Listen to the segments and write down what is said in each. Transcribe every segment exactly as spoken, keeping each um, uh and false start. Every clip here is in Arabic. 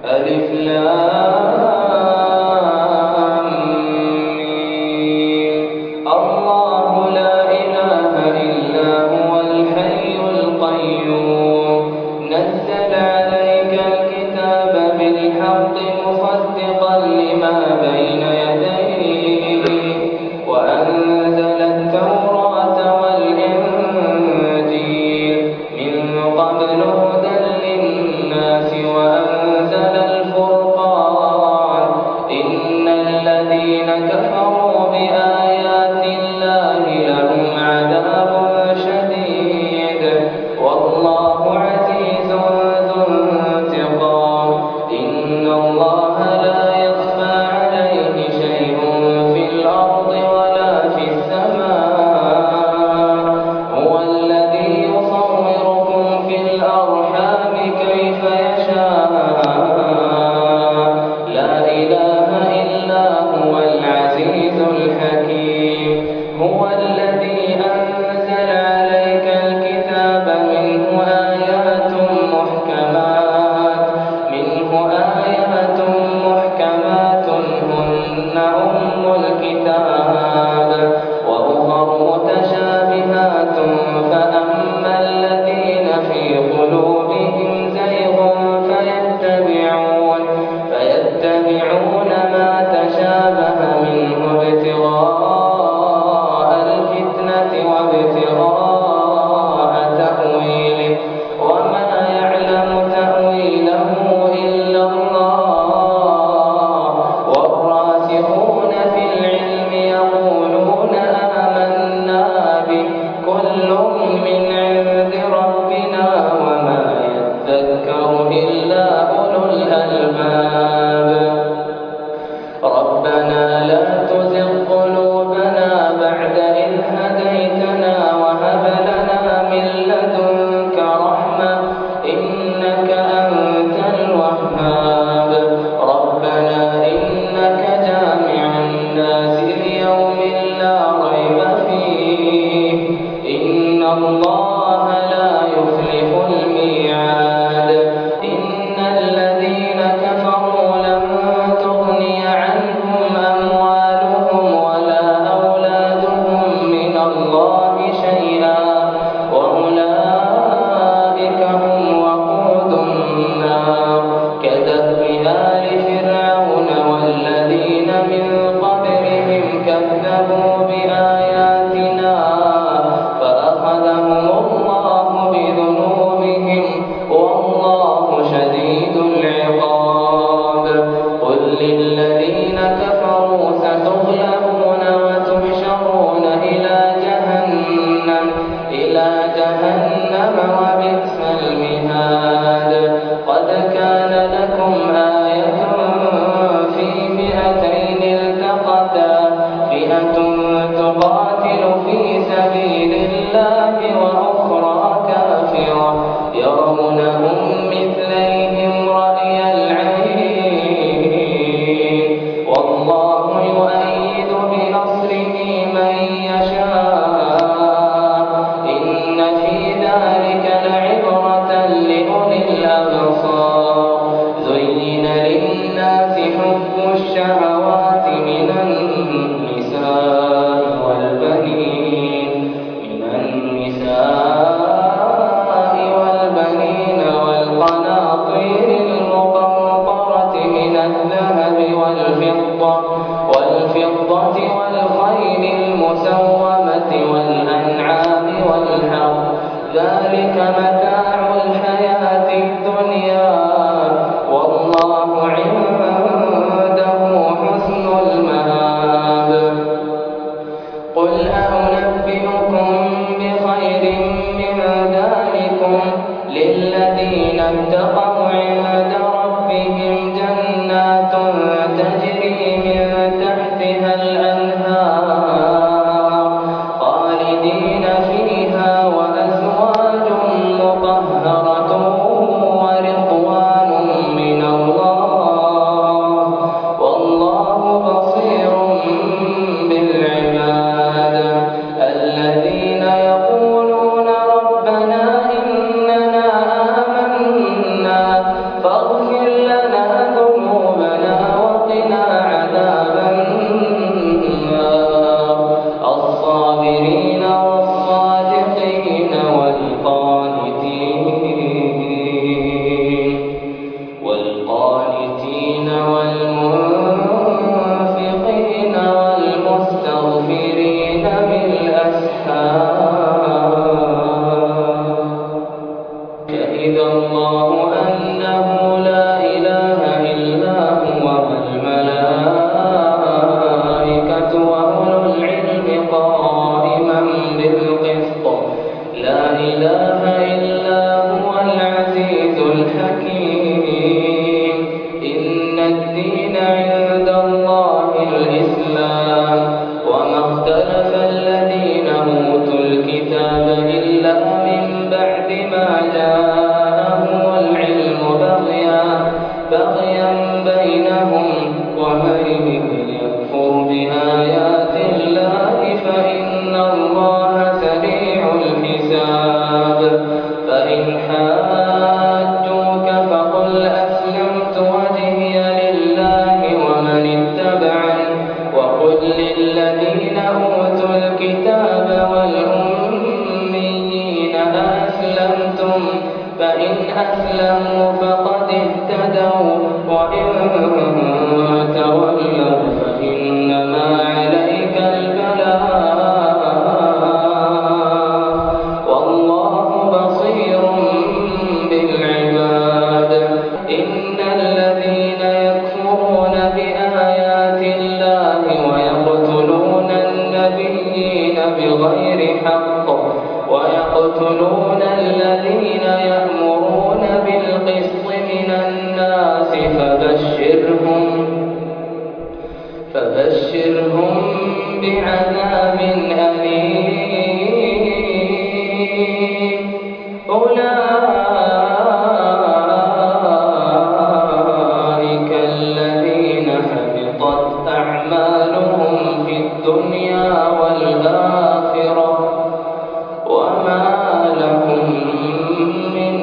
ألف لام ميم. الله لا إله إلا هو الحي القيوم نزل عليك الكتاب بالحق مصدقا لما بين يديه وأنزل التوراة والإنجيل من قبل هدى للناس وأنزل الفرقان إن الذين كفروا بآيات الله لهم عذاب شديد والله عزيز ذو انتقام إن الله لا يخفى عليه شيء في الأرض ولا في السماء هو الذي يصوركم في الأرحام كيف يشاء لا إله إلا هو العزيز الحكيم هو الذي أنزل عليك الكتاب منه آيات محكمات منه آيات محكمات هن أم الكتاب وأخر متشابهات فأما الذين في قلوبهم زيغ فيتبعون فيتبعون ما تشابه منه ابتغاء الفتنة وابتغاء تأويله وما يعلم تأويله إلا الله والراسخون في العلم يقولون آمنا به كل من عند ربنا وما يذكر إلا أولو الألباب ربنا لا تزغ قلوبنا بعد إذ هديتنا وهب لنا من لدنك رحمة إنك أنت الوهاب ربنا إنك جامع الناس ليوم لا ريب فيه إن الله لا يخلف الميعاد إن الذين كفروا لن تغني عنهم أموالهم ولا أولادهم من الله شيئا وأولئك هم وقود النار كدأب آل فرعون والذين من قبلهم كذبوا بآياتنا فأخذهم الله بذنوبهم والله شديد العقاب قل للذين كفروا ستغلبون وتحشرون إلى جهنم إلى جهنم وبئس المهاد قد كان لكم آية في فئتين التقتا فئة تقاتل في سبيل الله وأخرى كافرة يرونهم مثليهم رأي العين والله يؤيد بنصره من يشاء إن في ذلك لعبرة لأولي الأبصار زين للناس حب الشهوات من النساء والبنين من النساء والبنين والقناطير المقنطرة من الذهب والفضة والفضة والخيل المسومة والأنعام والحرث ذلك متاع الحياة الدنيا والله عنده حسن المآب قل أنبئكم بخير من ذلكم للذين اتقوا عند ربهم جنات تجري من تحتها الأنهار خالدين فيها وأزواج مطهرة ورضوان بغيا بينهم ومن يكفر بآيات الله فإن الله سريع الحساب فإن حاجوك فقل أسلمت وجهي لله ومن اتبعني وقل للذين أوتوا الكتاب والأميين أسلمتم فإن أسلموا فقد اهتدوا وإن تولوا فإنما عليك البلاغ والله بصير بالعباد إن الذين يكفرون بآيات الله ويقتلون النبيين بغير حق ويقتلون الذين يأمرون بالقسط من الناس فبشرهم فبشرهم بعذاب أليم أولئك الذين حبطت أعمالهم في الدنيا والآخرة وما لهم من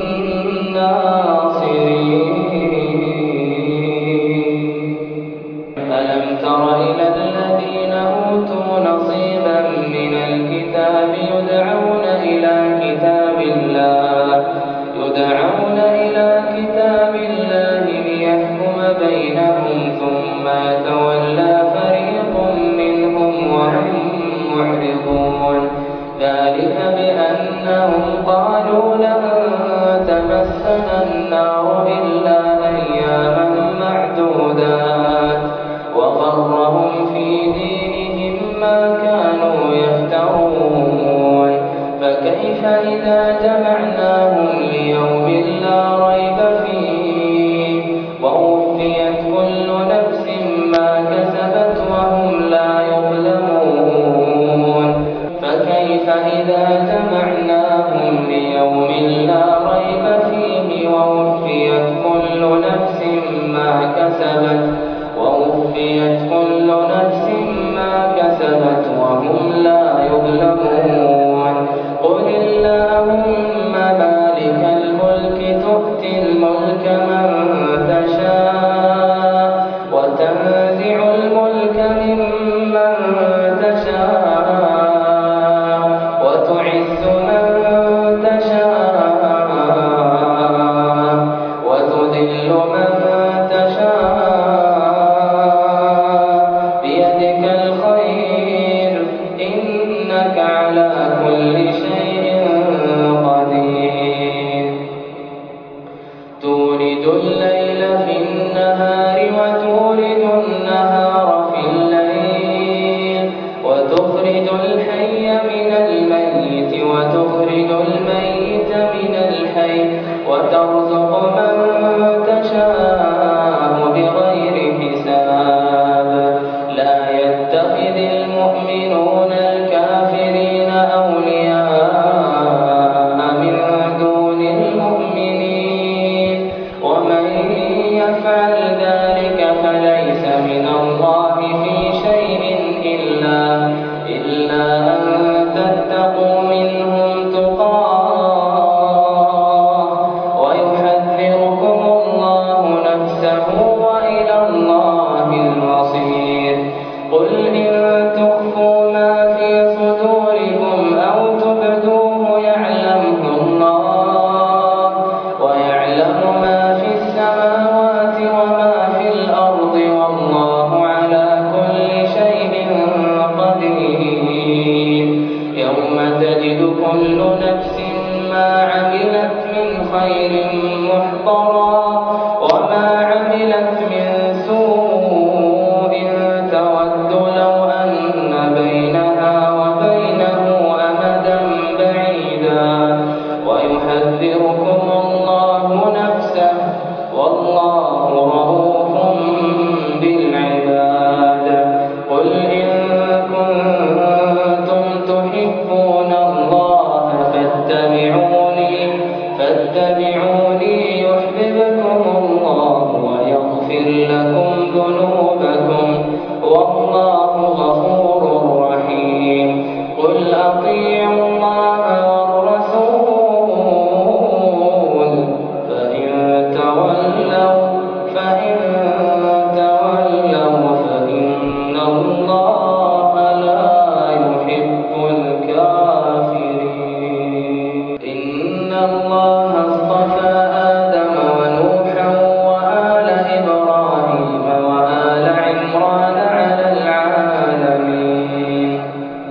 ناصرين ألم تر إلى الذين أوتوا نصيبا من الكتاب يدعون إلى كتاب الله يدعون إلى كتاب الله ليحكم بينهم ثم يتولى فريق منهم وهم معرضون ذلك بأنهم قالوا لن تمسنا النار إلا أياما معدودات وغرهم في دينهم ما كانوا يفترون فكيف إذا جمعناهم ليوم لا ريب فيه ووفيت كل نفس ما كسبت وهم لا يظلمون فكيف إذا جمعناهم ليوم لا ريب فيه ووفيت كل نفس ما كسبت ووفيت كل نفس ما كسبت وهم لا يظلمون قل اللهم مالك الملك تؤتي الملك من تشاء وتنزع الملك ممن تشاء وتعز من تشاء وتذل من تشاء بيدك الخير إنك على كل شيء قدير تولد الليل في النهار وتولد النهار في الليل وتخرج الحي من الميت وتخرج الميت من الحي وترزق من تشاء بغير حساب لا يتخذ المؤمنون الكافرين أولياء من دون المؤمنين ومن يفعل ذلك فليس من الله في شيء إلا إلا أن تتقوا منهم تقاه ويحذركم الله نفسه وإلى الله المصير قل إن تخفوا ما في صدوركم أو تبدوه يعلمه الله ويعلم ما في السماوات وما في الأرض والله على كل شيء قدير يوم تجد كل نفس ما عملت من خير محضرا وما عملت يغفر لكم ذنوبكم والله غفور رحيم قل أطيعوا الله والرسول فإن تولوا فإن تولوا فإن الله لا يحب الكافرين إن الله اصطفى آدم ونوحا وآل إبراهيم وآل عمران على العالمين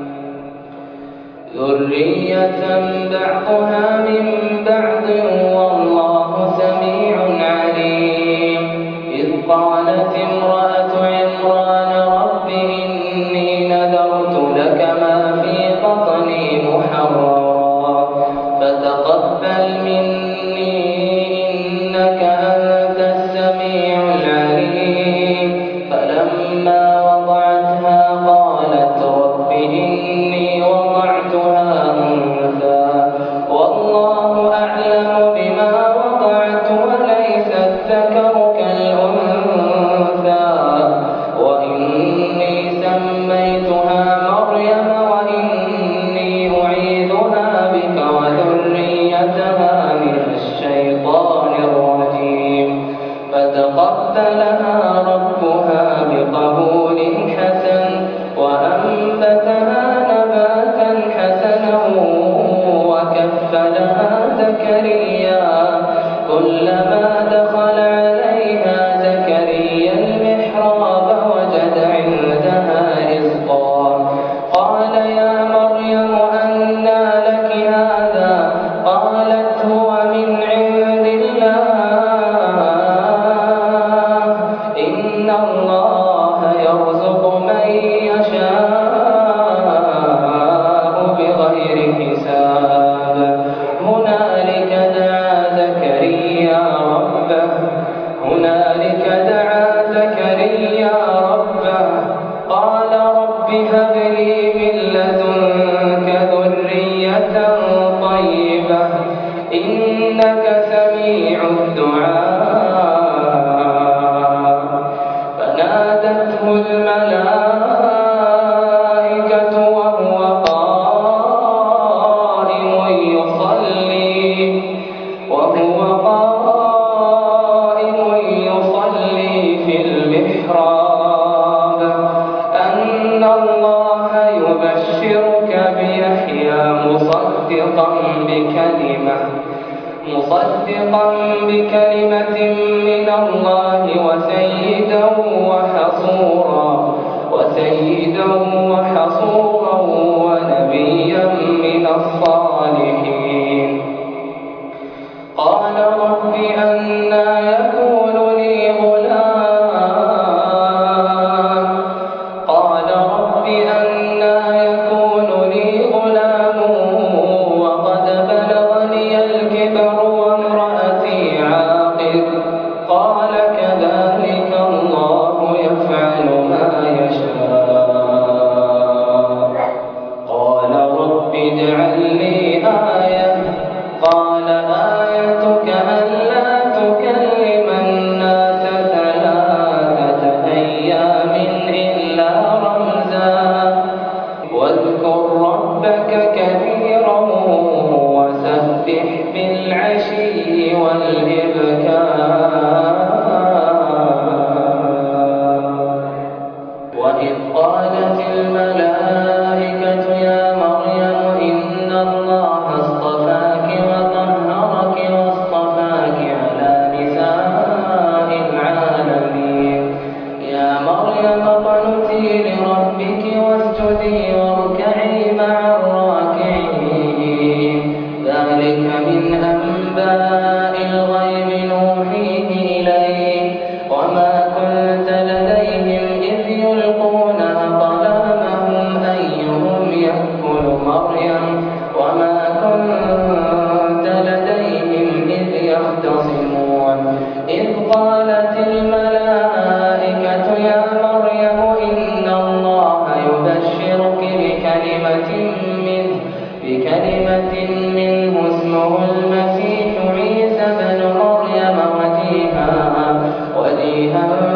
ذرية بعضها من بعض والله سميع عليم إذ قالت امرأة عمران رب إني نذرت لك ما في بطني محررا فتقبل مني إنك أنت السميع العليم فلما وضعتها قالت رب إني وضعتها أنثى والله أعلم بما وضعت وليس الذكر كالأنثى وإني سميتها مريم وإني أعيذها بك وذريتها من الشيطان الرجيم فتقبلها ربها بقبول حسن وأنبتها نباتا حسنا وكفلها زكريا كلما دخل عليها زكريا المحراب وجد عندها رزقا قال يا مريم أنى لك هذا قالت هو من عند الله إن الله يرزق من يشاء بغير حساب هنالك دعا زكريا ربه هنالك دعا زكريا ربه قال رب هب لي من لدنك ذرية طيبة إنك سميع الدعاء فنادته الملائكة وهو قائم يصلي وهو قائم يصلي في المحراب أن الله يبشرك بيحيى مصدقا بكلمة مصدقا بكلمة من الله وسيدا وحصورا وسيدا وحصورا ونبيا من الصالحين قال رب أنى يكون لي غلام قال رب أنى يكون لي غلام وقد بلغني الكبر وامرأتي عاقر قال كذلك الله يفعل ما يشاء قال رب اجعل لي آية قال آيتك ألا تكلم الناس ثلاثة أيام إلا رمزا واذكر ربك كثيرا وسبح بالعشي والإبكار وإذ قالت الملائكة يا مريم إن الله اصطفاك وطهرك واصطفاك على نساء العالمين يا مريم اقنتي لربك واسجدي واركعي مع الراكعين ذلك من أنباء الغيب نوحيه إليك وما كنت لديهم إذ يلقون أقلامهم أيهم يكفل مريم وما كنت لديهم إذ يختصمون إذ قالت الملائكة يا مريم إن الله يبشرك بكلمة منه بكلمة منه اسمه المسيح عيسى بن مريم وجيها وجيها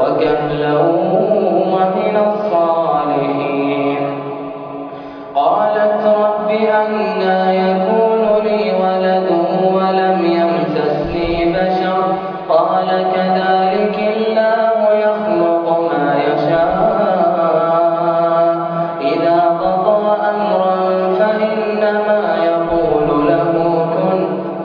وكهلا ومن الصالحين. قالت رب أنى يكون لي ولد ولم يمسسني بشر قال كذلك الله يخلق ما يشاء إذا قضى أمرا فإنما يقول له كن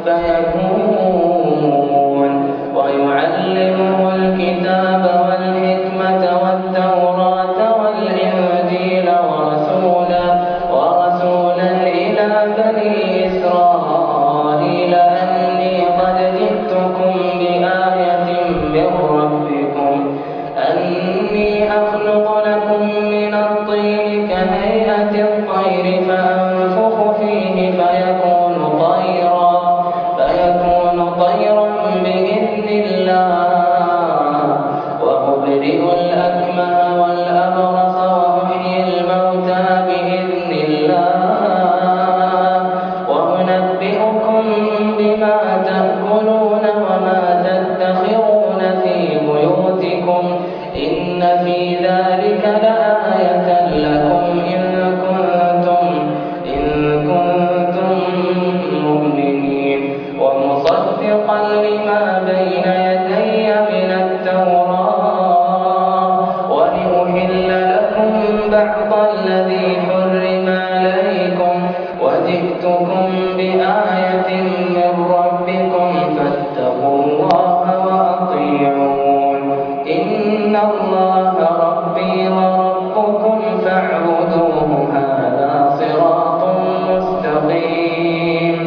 فيكون. ويعلمه الكتاب والحكمة والتوراة والإنجيل ورسولا ورسولا إلى بني إسرائيل أني قد جئتكم بآية من ربكم أني أخلق لكم من الطين كهيئة الطير فأنفخ فيه فيكون طيرا فيكون طيرا بإذن الله وأبرئ الأكمه والأبرص وأحيي الموتى بإذن الله وأنبئكم بما تأكلون وما تدخرون في بيوتكم إن في ذلك لآية لكم إن كنتم إن كنتم مؤمنين. ومصدقا لما بين يدي من التوراة ولأحل لكم بعض الذي حرم عليكم وجئتكم بآية من ربكم فاتقوا الله وأطيعون إن الله ربي وربكم فاعبدوه هذا صراط مستقيم.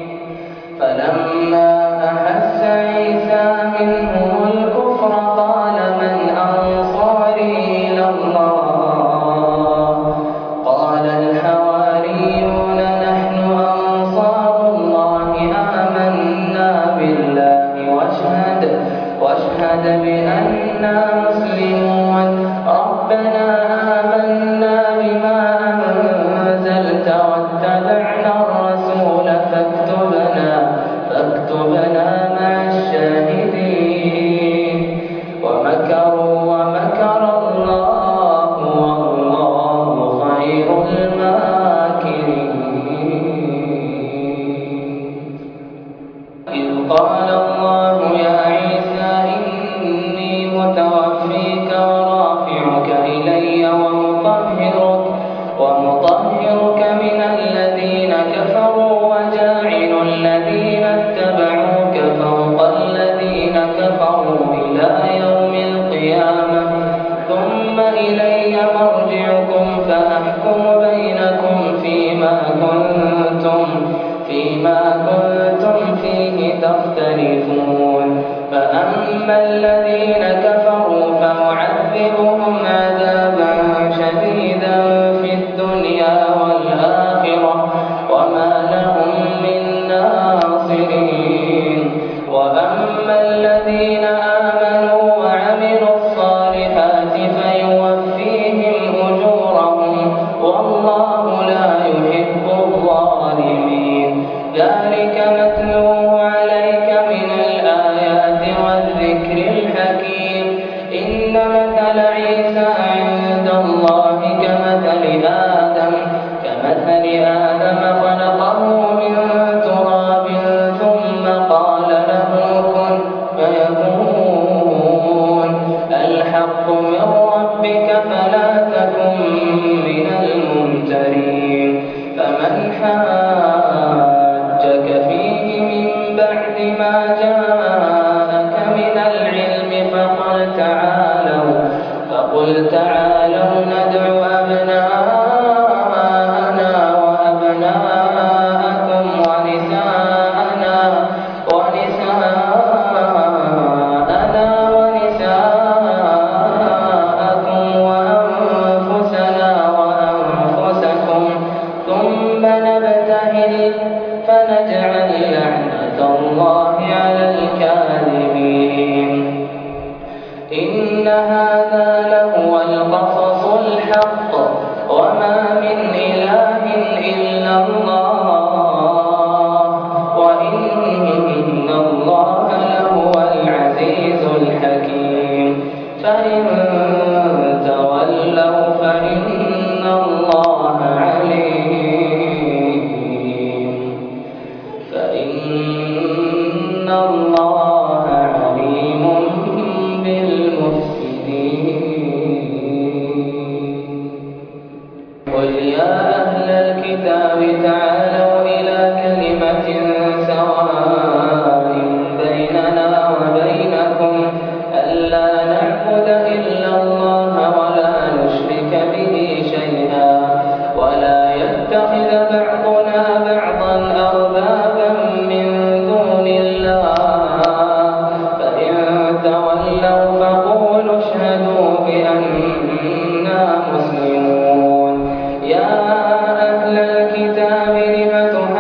فلما أحس عيسى منهم الكفر قال من أنصاري إلى الله قال الحواريون نحن أنصار الله آمنا بالله واشهد واشهد بأننا مسلمون. ربنا آمنا بما أنزلت واتبعنا الرسول فاكتبنا فاكتبنا مع الشاهدين. ومكروا ومكر الله والله خير الماكرين. إذ قال الله يا عيسى إني متوفيك ورافعك إلي ومطهرك ومطهرك من الذين كفروا وجاعل الذين اتبعوك فوق الذين كفروا إلى يوم القيامة ثم إلي مرجعكم فأحكم بينكم فيما كنتم فيما كنتم فيه تختلفون. فأما الذين كفروا فأعذبهم عذابا شديدا في الدنيا والآخرة وما لهم من ناصرين. وأما الذين آمنوا وعملوا الصالحات فيوفيهم أجورهم والله لا يحب الظالمين. ذلك نتلوه عليك من الآيات والذكر الحكيم. إن مثل عيسى عند الله كمثل آدم كمثل آدم خلقه من تراب ثم قال له كن فيكون. الحق من ربك فلا تكن من الممترين. فمن حاجك فيه من بعد ما جاءك من العلم فقل تعالوا فقل تعالوا ندع أبناءنا وأبناءكم ونساءنا ونساءنا ونساءكم وأنفسنا وأنفسكم ثم نبتهل فنجعل لعنة الله على الكاذبين. إن هذا لهو القصص الحق وما من إله إلا الله وإن الله لهو العزيز الحكيم. فإن تولوا فإن الله عليم فإن الله عليم بالمفسدين. قل يا أهل الكتاب تعالوا إلى كلمة سواء بيننا وبينكم ألا نعبد إلا الله ولا نشرك به شيئا ولا يتخذ بعضنا بعضا أربابا من دون الله فإن تولوا فقولوا اشهدوا بأننا مسلمون. يا أهل الكتاب لم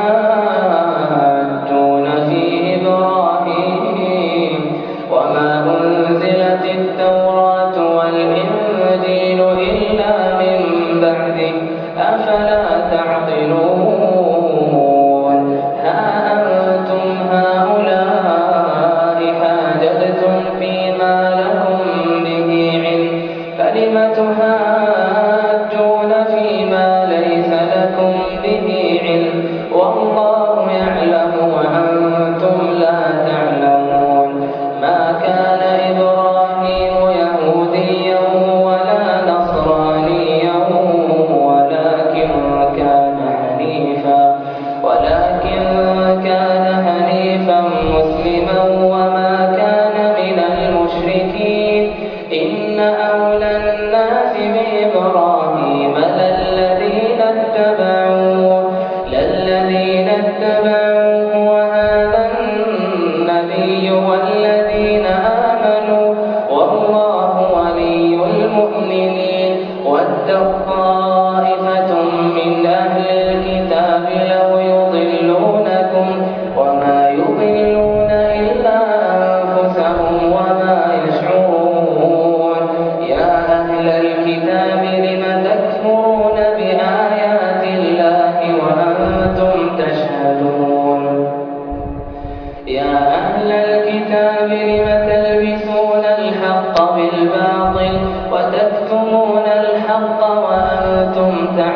تحاجون في إبراهيم وما أنزلت التوراة والإنجيل إلا من بعده أفلا تعقلون. ها أنتم هؤلاء حاججتم فيما لكم به علم فلم تحاجون فيما ليس لكم به علم والله يعلم وأنتم لا تعلمون. ما كان إبراهيم يهوديا ولا نصرانيا ولكن كان حنيفا ولكن كان حنيفا مسلما وما كان من المشركين. إن أولى الناس بإبراهيم للذين اتبعوه للذين اتبعوه وهذا النبي والذين آمنوا والله ولي المؤمنين. ودت طائفة من أهل الكتاب لو يضلونكم وما يضلون إلا أنفسهم وما يشعرون. يا أهل الكتاب لم تكفرون بآيات الله وأنتم تشهدون. يا أهل الكتاب لم تلبسون الحق بالباطل وتكتمون الحق وأنتم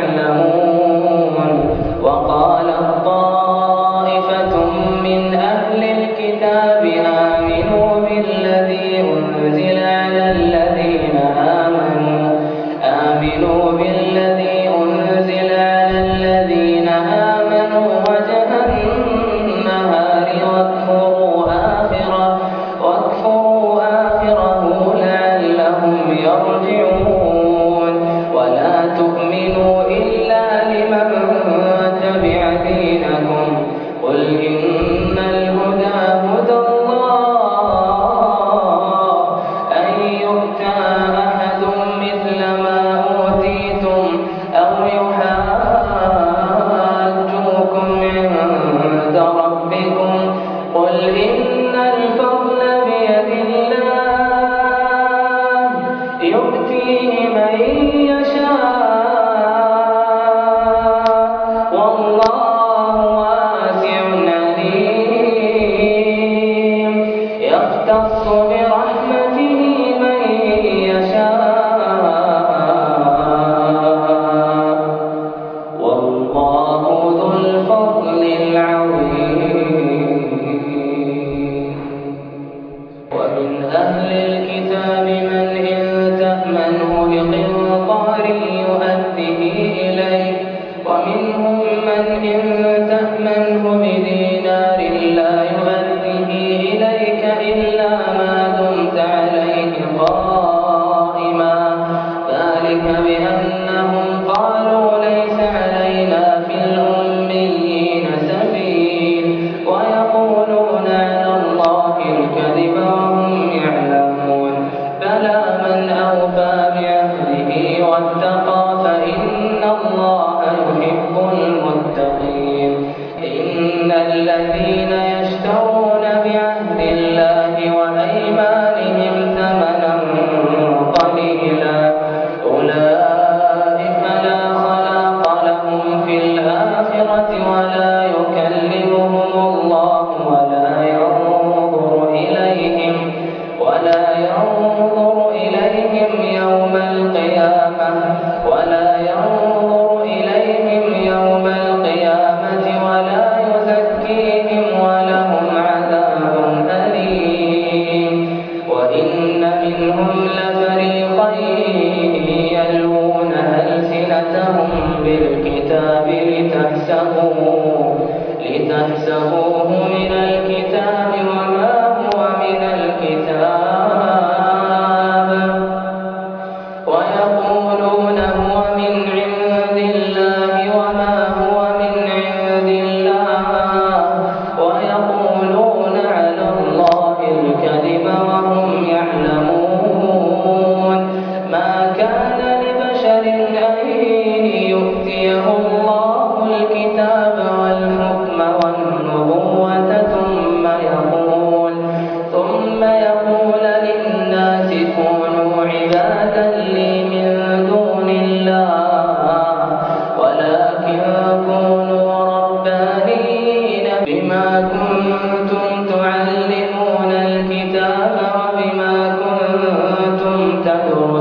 تعلمون. وقالت طائفة من أهل الكتاب آمنوا بالذي أنزل على الذين آمنوا آمنوا بالذي أنزل على الذين آمنوا وجه النهار واكفروا آخره واكفروا آخره لعلهم يرجعون. ولا تؤمنوا إلا لمن تبع دينكم قل إن الهدى هدى الله أن يؤتى أحد مثل ما أوتيتم أو يحاجوكم عند ربكم قل إن الفضل بيد الله يؤتيه من يشاء والله واسع عليم. يختص برحمته من يشاء والله ذو الفضل العظيم. ومن أهل الكتاب من إن تأمنه بقنطار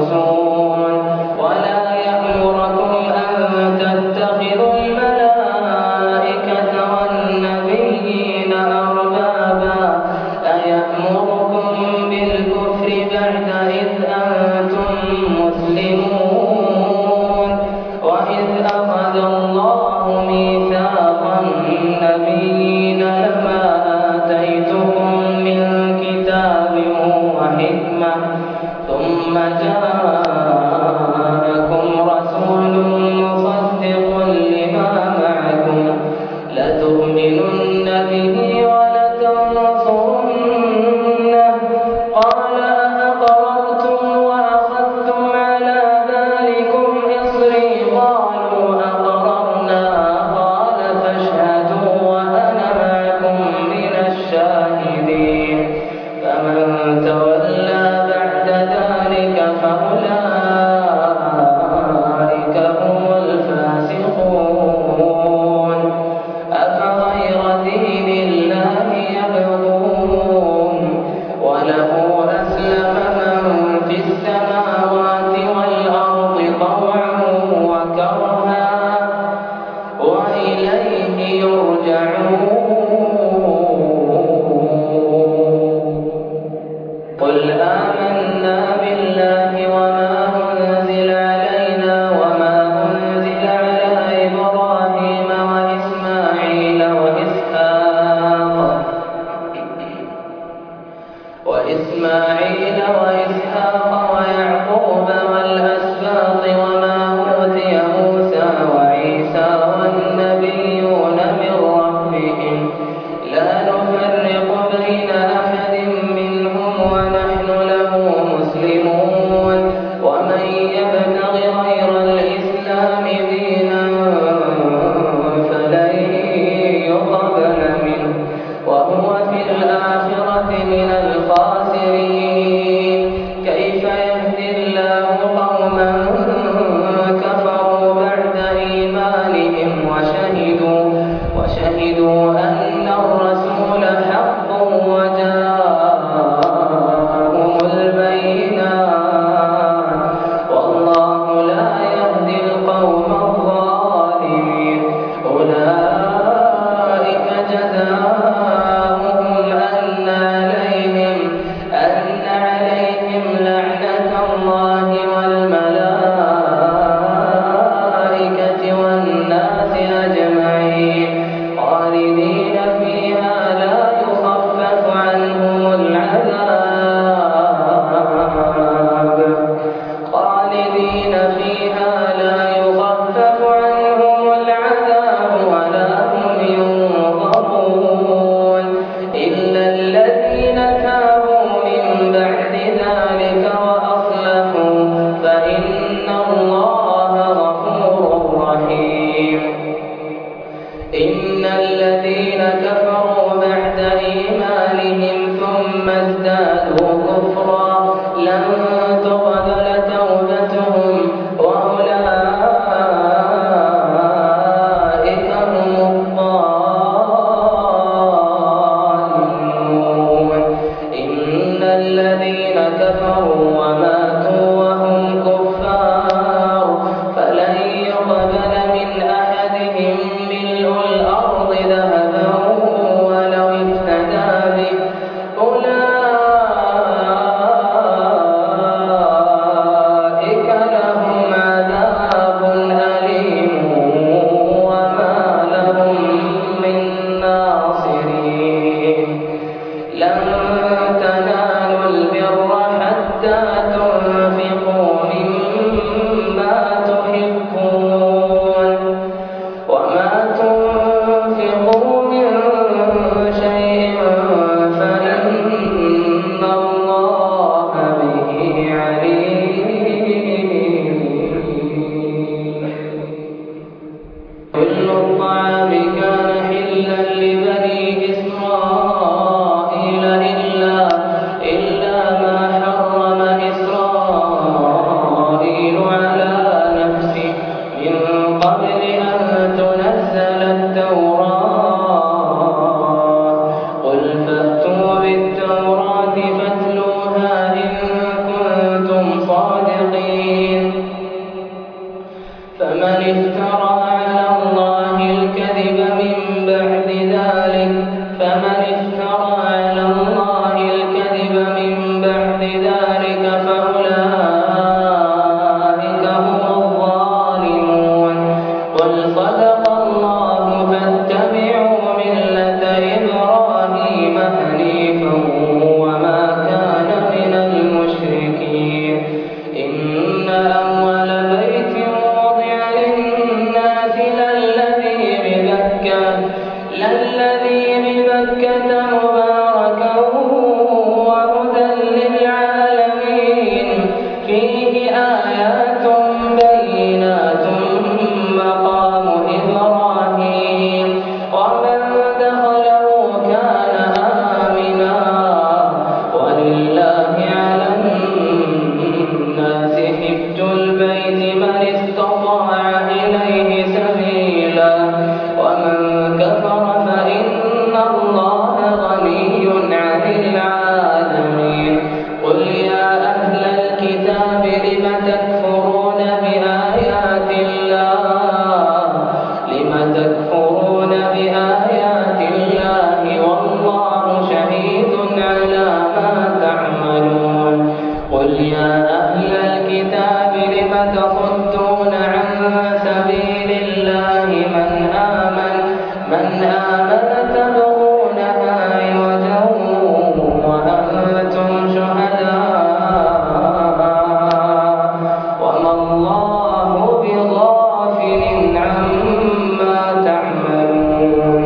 تنقصون ولا يأمركم أن تتخذوا الملائكة والنبيين أربابا أيأمركم بالكفر بعد إذ أنتم مسلمون وإذ أخذ الله ميثاق النبيين لما آتيتكم من كتاب وحكمة ثم جاءكم رسول مصدق لما معكم لتؤمنن به ولتنصرنه قال أأقررتم وأخذتم على ذلكم إصري قالوا أقررنا قال فاشهدوا وأنا معكم من الشاهدين فمن تولى بعد ذلك فأولئك هم الفاسقون أفغير دين الله يبغون وله أسلم من في السماوات والأرض طوعا وكرها وإليه يرجعون قل آمنا بالله وما أنزل علينا وما أنزل على إبراهيم وإسماعيل وإسحاق وإسماعيل وإسحاق ويعقوب والأسباط وما أوتي موسى وعيسى والنبيون من ربهم لا نفرق بين أحد منهم ونحن له مسلمون ومن يبتغ غير الإسلام دينا فلن يقبل منه وهو في الآخرة من الخاسرين كيف يهدي الله قوما كفروا بعد إيمانهم وشهدوا وشهدوا أن الرسول حق وجاءهم البينات والله لا يهدي القوم الظالمين أولئك جزاؤهم أن عليهم أن عليهم لعنة الله والملائكة والناس أجمعين خالدين فيها لا يخفف عنهم العذاب خالدين فيها لا يخفف عنهم العذاب ولا هم ينظرون إلا الذين تابوا من بعد ذلك وأصلحوا تكفرون بآيات الله لم تكفرون بآيات الله والله شهيد على ما تعملون قل يا أهل الكتاب لم تصدون عن سبيل الله من آمن من آمن تبغونها عوجا وأنتم شهداء وما الله بغافل عما تعملون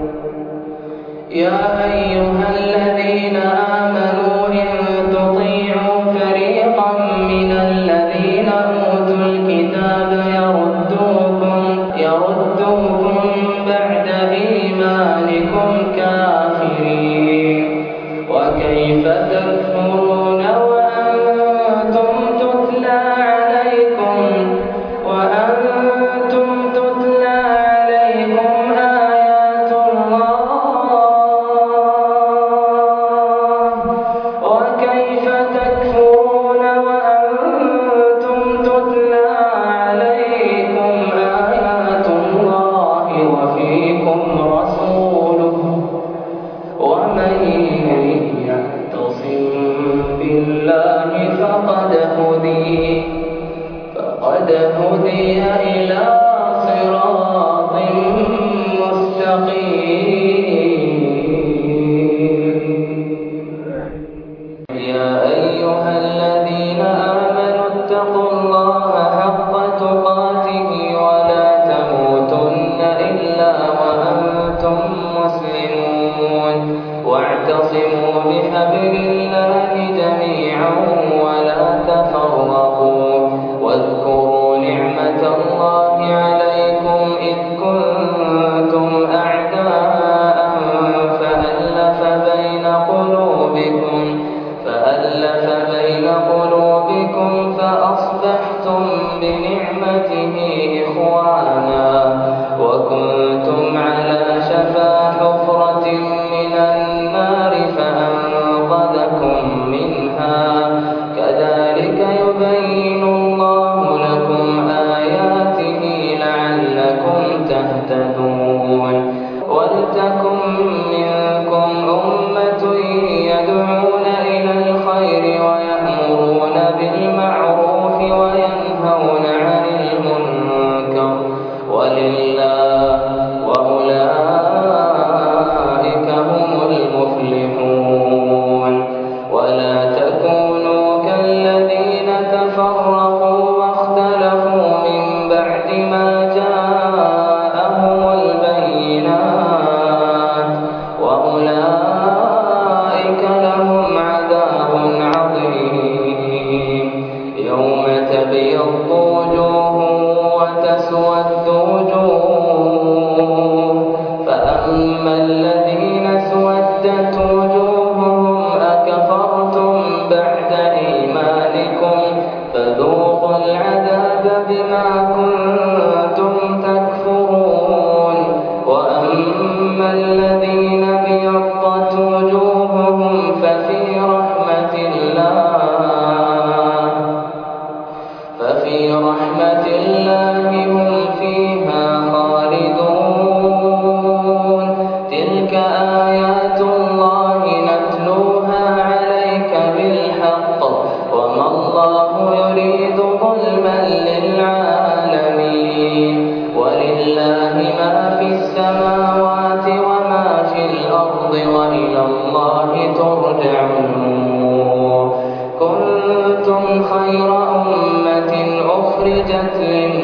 يا أيها الذين آمنوا إن تطيعوا فريقا من الذين أوتوا الكتاب يردوكم يردوكم بعد إيمانكم كافرين وكيف تكفرون وأنتم تتلى عليكم وأنتم تتلى عليكم آيات الله وكيف تكفرون وأنتم تتلى عليكم آيات الله وفيكم رسوله ومن يعتصم بالله فقد هدي فقد هدي إلى صراط مستقيم يا أيها الذين آمنوا اتقوا الله حق تقاته ولا تموتن إلا وأنتم مسلمون واعتصموا بحبل الله جميعا ولا تفرقوا واذكروا نعمة الله عليكم إذ كنتم أعداء فألف بين قلوبكم فألف بين قلوبكم فأصبحتم بنعمته إخوانا وكنتم على شفا حفرة من النار فأنقذكم منها كذلك يبين الله لكم آياته لعلكم تهتدون ولتكن منكم أمة يدعون إلى الخير ويأمرون بالمعروف وينهون عن المنكر ولله وأولئك هم المفلحون ولا تكونوا كالذين تفرقوا واختلفوا من بعد ما جاءهم البينات وأولئك لهم عذاب عظيم يوم تبيض وجوه وتسود وجوه فأما الذين اسودت وجوههم أكفرتم بعد إيمانكم فذوقوا العذاب بما كنتم تكفرون وأما الذين ابيضت وجوههم ففي رحمة الله ففي رحمة الله هم فيها خالدون تلك آيات الله نتلوها عليك بالحق وما الله يريد ظلما للعالمين ولله ما في السماوات وما في الأرض وإلى الله ترجع الأمور كنتم خير أمة أخرجت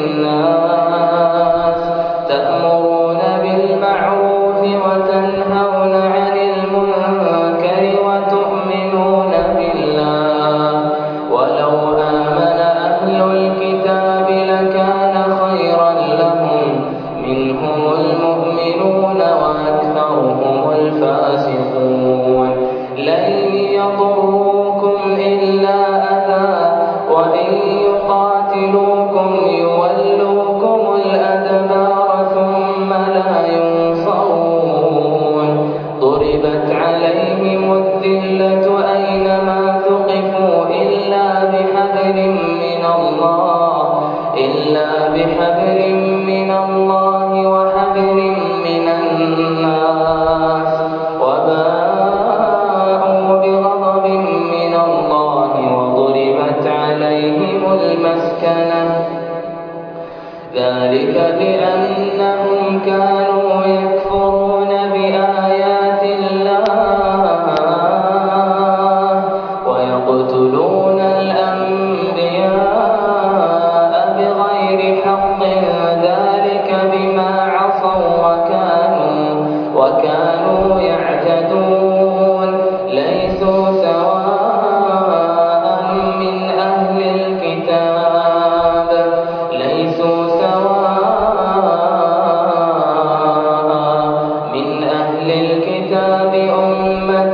للناس تأمرون بالمعروف وتنهون عن المنكر وتؤمنون بالله ولو آمن أهل الكتاب لكان خيرا لهم منهم المؤمنون وأكثرهم الفاسقون لن يضروكم إلا أذى وإن يقاتلوكم يولوكم الأدبار ثم لا ينصرون ضربت عليهم الذلة أينما ثقفوا إلا بحبل من الله بحبل من الله وحبل من الناس وباءوا بغضب من الله وضربت عليهم المسكنة ذلك بأنهم كانوا يكفرون بآيات الله ويقتلون الأنبياء بغير حق ذلك بما عصوا وكانوا وكانوا يعتدون ليسوا سواء من أهل الكتاب ليسوا سواء من أهل الكتاب أمة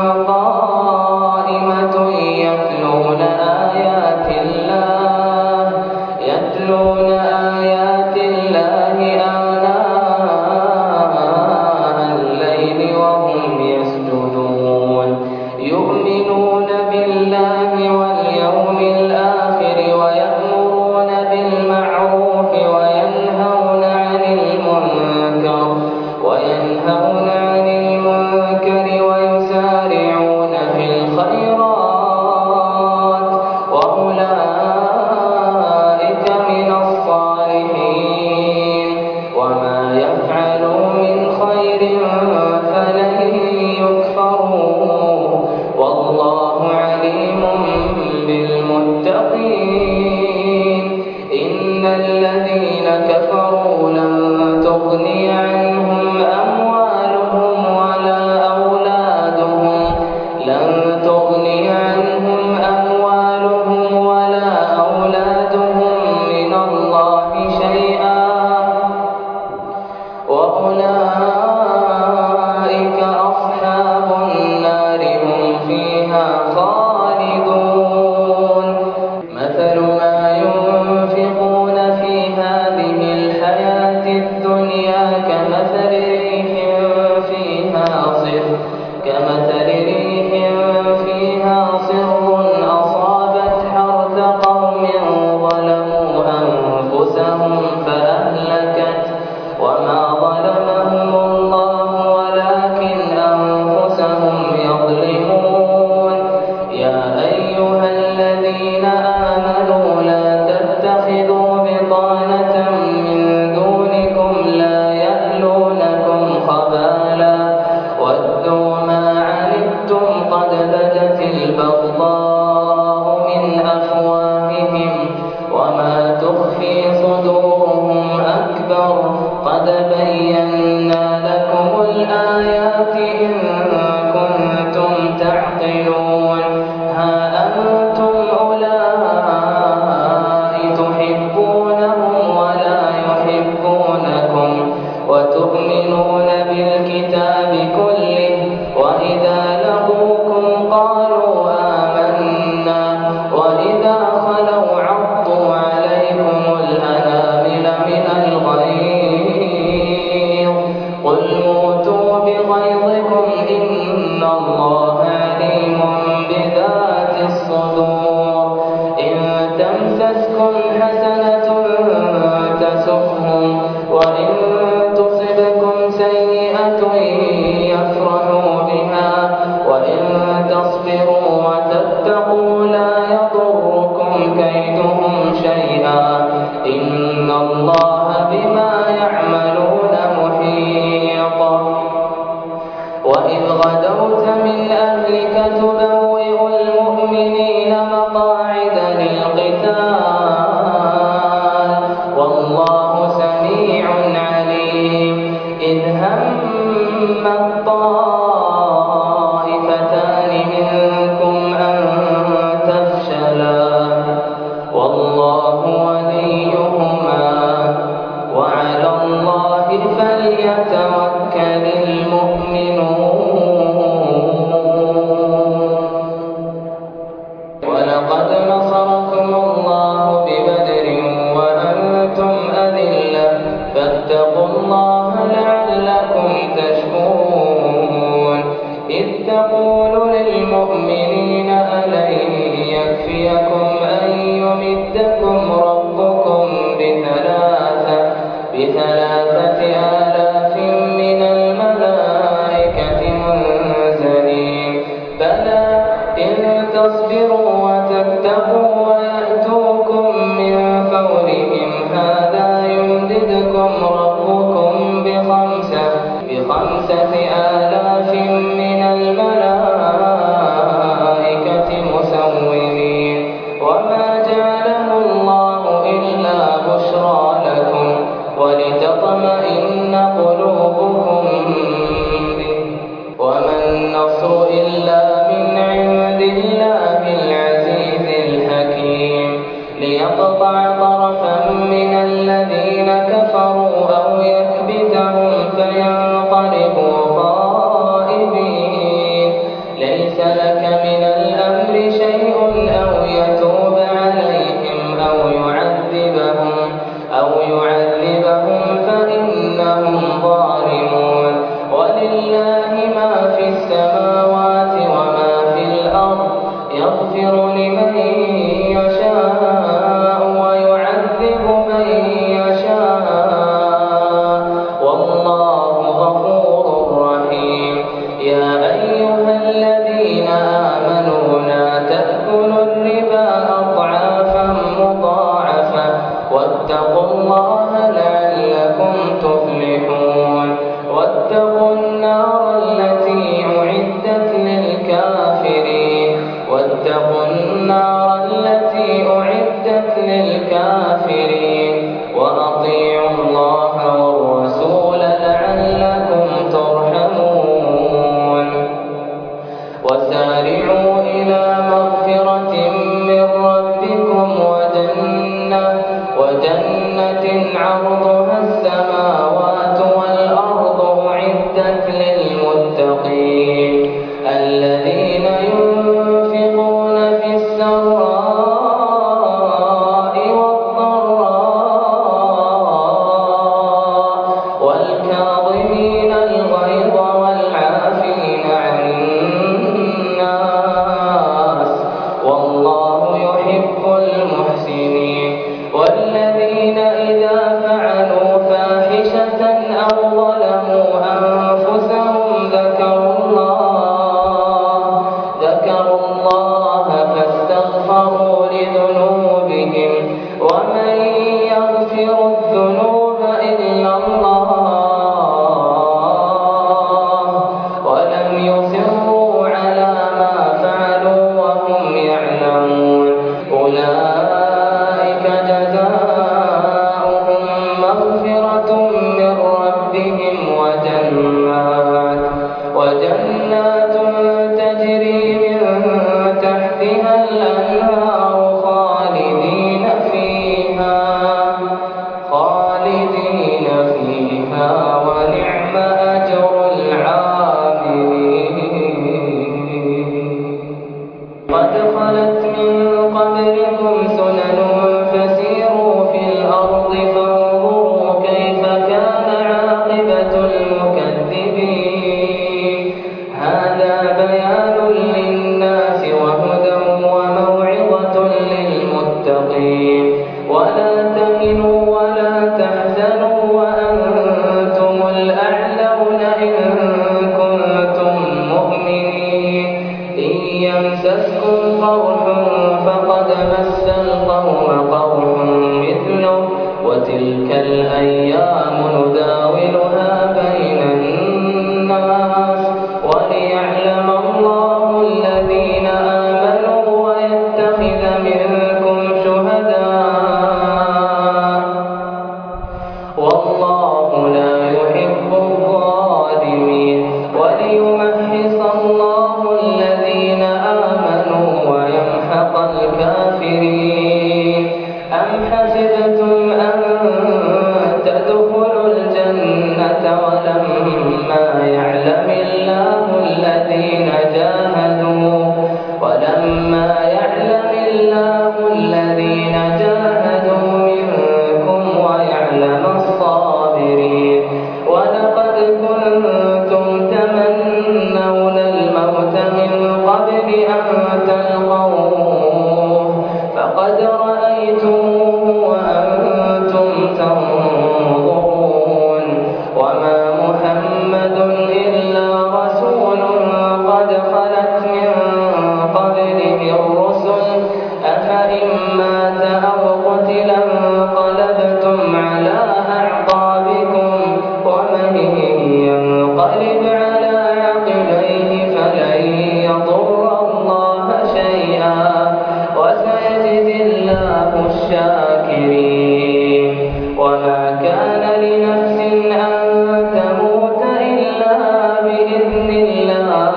قائمة يتلون آيات الله يتلون آيات الله آناء الليل وهم يسجدون يؤمنون بالله واليوم الآخر ويأمرون بالمعروف وينهون عن المنكر وينهون عن المنكر ويسارعون في الخيرات وأولئك من الصالحين وما يفعلوا من خير فلن يكفروا والله عليم بالمتقين إن الذين كفروا لن تغني عنهم أموالهم ولا أولادهم لن تغني عنهم أموالهم ولا أولادهم من الله شيئا وأولئك أصحاب النار هم فيها خالدون مثل ما ينفقون في هذه الحياة الدنيا كمثل ريح فيها صر كمثل ريح فيها صر أصابت حرث قوم ظلموا أنفسهم فأهلكت وما ظلمهم الله ولكن أنفسهم يظلمون يا أيها الذين آمنوا لا تتخذوا بطانة من دونكم لا يألونكم خبالا ودوا ما عنتم قد بدت البغضاء من أفواههم وما تخفي صدورهم أكبر قد بينا لكم الآيات إن كنتم تعقلون ها أنتم أولئك تحبونهم ولا يحبونكم وتؤمنون بالكتاب كله وإذا لقوكم قالوا آمنا وإذا خلوا عضوا عليكم الأنامل من الغيظ قل موتوا بغيظكم إن الله عليم بذات الصدور إن تمسسكم حسنة تسؤهم وإن تصبكم سيئة يفرحوا بها وإن تصبروا وتتقوا لا يضركم كيدهم شيئا إن الله بما يعملون محيط وإذ غدوت من أهلك تبوئ المؤمنين مقاعد للقتال والله سميع عليم إذ هم الطائفتان منكم أن تفشلا والله وليهما وعلى الله فليتوكل المؤمنون ولقد نصركم الله ببدر وأنتم أذلة فاتقوا الله لعلكم تشكرون إذ تقول للمؤمنين ألن يكفيكم أن يمدكم ربكم بثلاث يقطع طرفا من الذين كفروا أو يكبتهم فينقلبوا خائبين ليس لك من الأمر شيء أو يتوب عليهم أو يعذبهم أو يعذبهم فإنهم ظالمون ولله ما في السماوات وما في الأرض يغفر لمن يشاء ويعذب من يشاء والله غفور رحيم يا أيها الذين آمنوا لا تأكلوا الربا أضعافا مضاعفة واتقوا الله لعلكم تفلحون واتقوا النار التي أعدت للكافرين واتقوا النار التي أعدت للكافرين وأطيعوا الله والرسول لعلكم ترحمون وسارعوا إلى مغفرة من ربكم وجنة وجنة عرضها السماوات والأرض أعدت للمتقين الذين ينفقون في السراء والضراء والكاظمين الغيظ والعافين عن الناس والله يحب المحسنين والذين إذا فعلوا فاحشة أو ظلموا أنفسهم ذكروا الله ذكروا الله فاستغفروا لذنوبهم ومن يغفر الذنوب إلا الله ولم يصروا على ما فعلوا وهم يعلمون أولئك جزاؤهم مغفرة من ربهم وجنات وجنات تجري من تحتها الأنهار خالدين فيها خالدين فيها ونعم أجر العاملين قد خلت من قبلكم سنن فسيروا في الأرض فانظروا كيف كان عاقبة المكذبين هذا بيان للناس وهدى وموعظة للمتقين ولا تهنوا ولا تحزنوا وأنتم الأعلون إن كنتم مؤمنين إن يمسسكم قرح فقد مس القوم قرح مثله وتلك الأيام نداولها بين الناس وليعلم الله الذين آمنوا ويتخذ منكم شهداء والله لا يحب الظالمين وليمحص الله الذين آمنوا ويمحق الكافرين أم حسبتم أن تدخلوا الجنة ولما يعلم الله الذين جاهدوا ولما يعلم الله الذين جاهدوا منكم ويعلم الصابرين ولقد كنتم تمنون الموت من قبل أن تلقوه فقد رأيتموه وأنتم تنظرون وما محمد إلا رسول قد خلت من قبله الرسل أفإن مات أو قتل انقلبتم على أعقابكم ومن ينقلب على عقبيه فلن يضر الله شيئا وسيجزي الله الشاكرين وما كان لنفس أن تموت إلا بإذن الله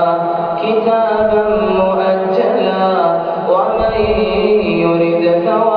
كتابا مؤجلا ومن يرد ثواب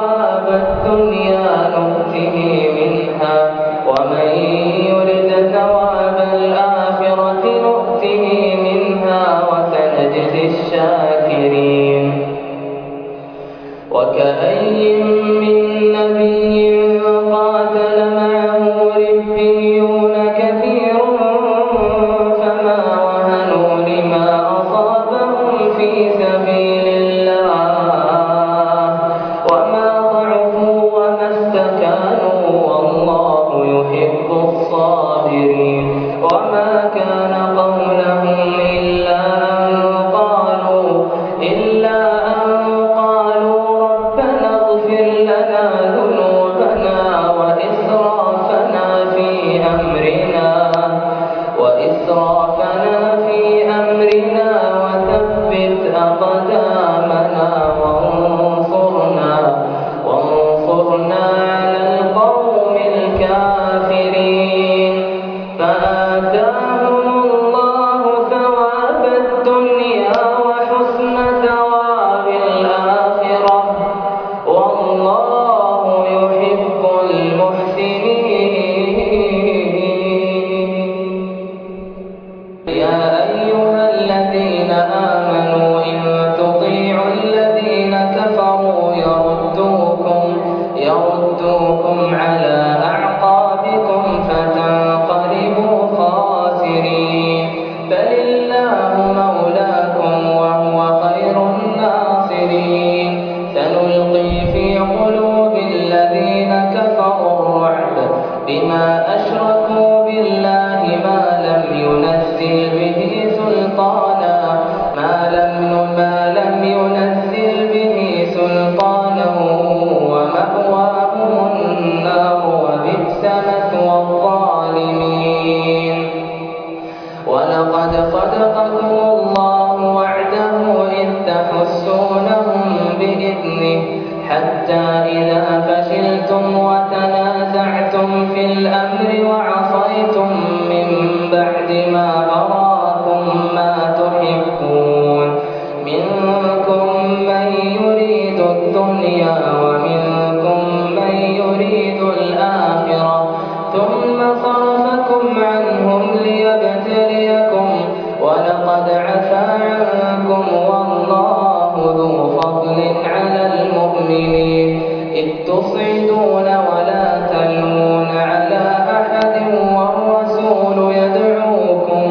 يردوكم على أعقابكم فتنقلبوا خاسرين بل الله مولاكم وهو خير الناصرين سنلقي في قلوب الذين كفروا الرعب بما أشركوا بالله ما لم ينزل به سلطانا ما لم ما لم ينزل به سلطانا ومأواهم النار وبئس مثوى الظالمين ولقد صدقكم الله وعده إذ تحسونهم بإذنه حتى إذا فشلتم وتنازعتم في الأمر وعصيتم من بعد ما أراكم ما تحبون منكم من يريد الدنيا ومنكم من يريد الآخرة ثم صرفكم عنهم ليبتليكم ولقد عفا عنكم والله ذو فضل على المؤمنين إذ تصعدون ولا تلوون على أحد والرسول يدعوكم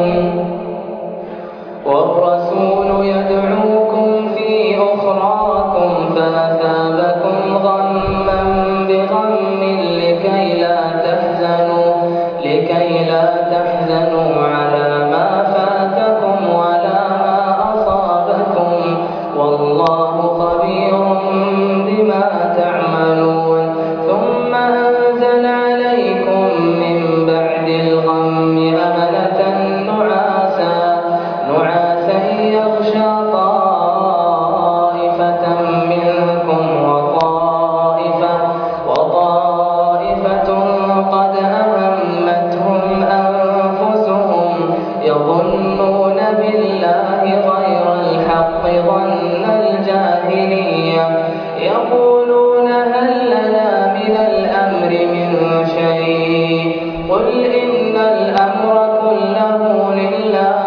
والرسول يدعوكم في أخراكم فأثابكم غما بغم لكي لا تحزنوا لكي لا تحزنوا على ما فاتكم ولا ما أصابكم والله خبير بما تعملون ثم أنزل عليكم من بعد الغم أمنة نعاسا نعاسا يغشى طائفة منكم وطائفة وطائفة قد أهمتهم أنفسهم يظنون بالله غير الحق ظن الجاهلية يقولون هل لنا من الأمر من شيء قل إن الأمر كله لله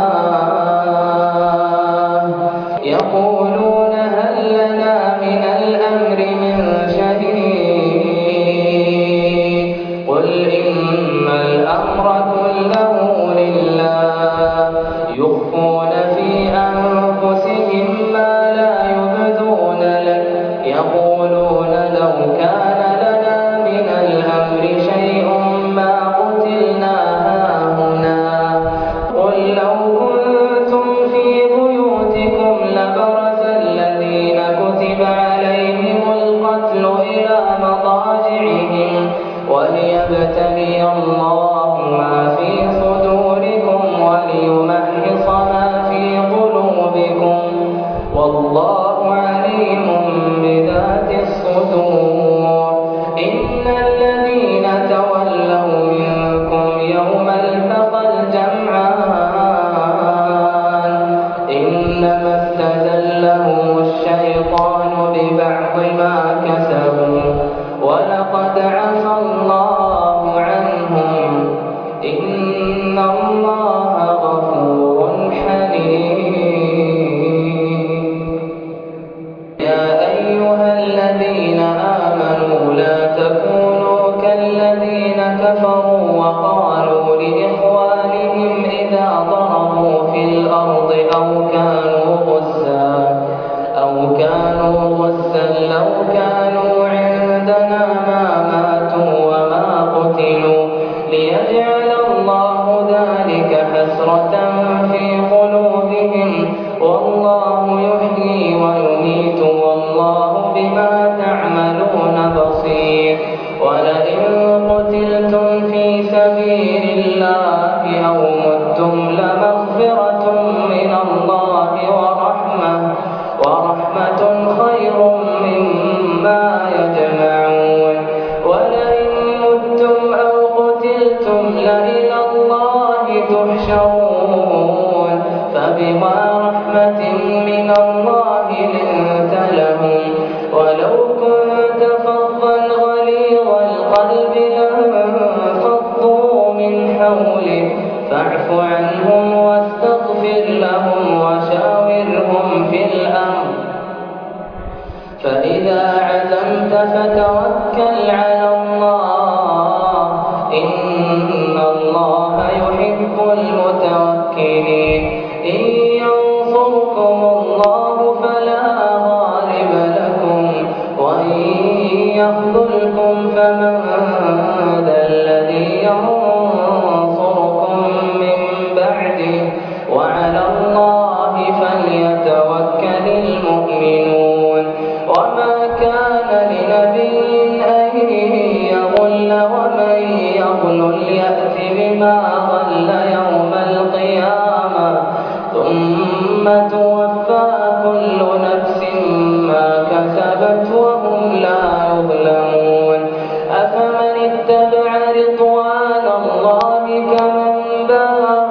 يقولون هل لنا من الأمر من شيء قل إن الأمر كله لله يخفون في أنفسهم ما لا يبدون لك يقولون لو كان لنا من الأمر شيء ما قتلنا هاهنا قل لو كنتم في بيوتكم لبرز الذين كتب عليهم القتل إلى مضاجعهم وليبتلي الله ما في صدوركم وليمحص ما في قلوبكم والله عليم بذات الصدور إن الذين تولوا منكم يوم التقى الجمعان إنما استزلهم الشيطان ببعض ما كسبوا ولقد عفا الله عنهم إن الله غفور حليم يا أيها الذين آمنوا لا تكونوا كالذين كفروا وقالوا لإخوانهم إذا ضربوا في الأرض أو كانوا غزا أو كانوا غزا لو كانوا عندنا ما ماتوا وما قتلوا ليجعل الله ذلك حسرة في قلوبهم والله يحيي ويميت والله بما تعملون بصير ولئن قتلتم في سبيل الله أو متم لمغفرة من الله ورحمة ورحمة خير مما يجمعون ولئن متم أو قتلتم لإلى الله تحشرون فبما رحمة من الله لنت لهم ولو كنت فظا غليظ القلب لانفضوا من حولك فاعف عنهم واستغفر لهم وشاورهم في الأمر فإذا عزمت فتوكل على الله إن الله يحب المتوكلين إن ينصركم الله فلا غالب لكم وإن يخذلكم فمن ذا الذي ينصركم من بعده وعلى الله فليتوكل المؤمنون وما كان لنبي أن يغل ومن يغل يأت بما غل يوم القيامة ثم توفى كل نفس ما كسبت وهم لا يظلمون أفمن اتبع رضوان الله كمن باء